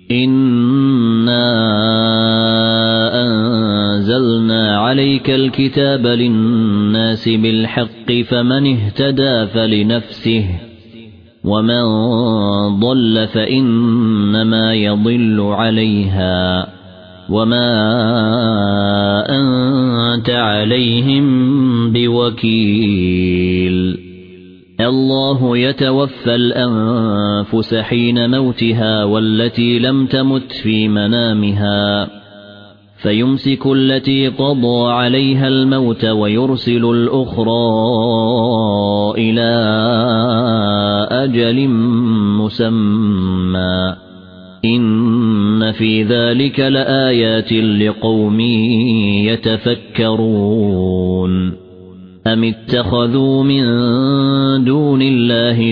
إنا أنزلنا عليك الكتاب للناس بالحق فمن اهتدى فلنفسه ومن ضل فإنما يضل عليها وما أنت عليهم بوكيل الله يتوفى الأنفس حين موتها والتي لم تمت في منامها فيمسك التي قضى عليها الموت ويرسل الأخرى إلى أجل مسمى إن في ذلك لآيات لقوم يتفكرون أم اتخذوا من دون الله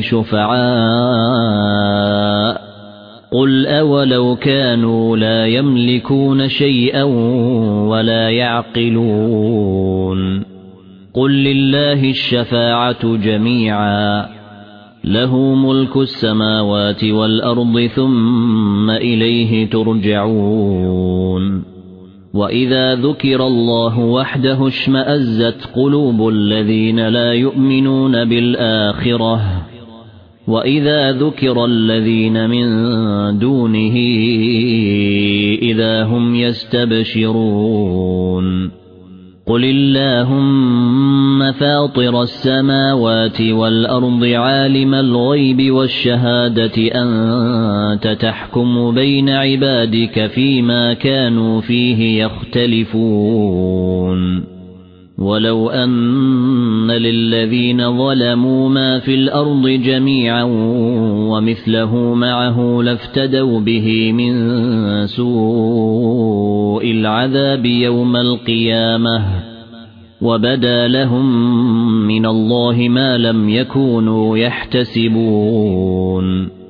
شفعاء قل أولو كانوا لا يملكون شيئا ولا يعقلون قل لله الشفاعة جميعا له ملك السماوات والأرض ثم إليه ترجعون وإذا ذكر الله وحده اشمأزت قلوب الذين لا يؤمنون بالآخرة وإذا ذكر الذين من دونه إذا هم يستبشرون قل اللهم فاطر السماوات والأرض عالم الغيب والشهادة أنت تحكم بين عبادك فيما كانوا فيه يختلفون ولو أن للذين ظلموا ما في الأرض جميعا ومثله معه لافتدوا به من سوء العذاب يوم القيامة وبدا لهم من الله ما لم يكونوا يحتسبون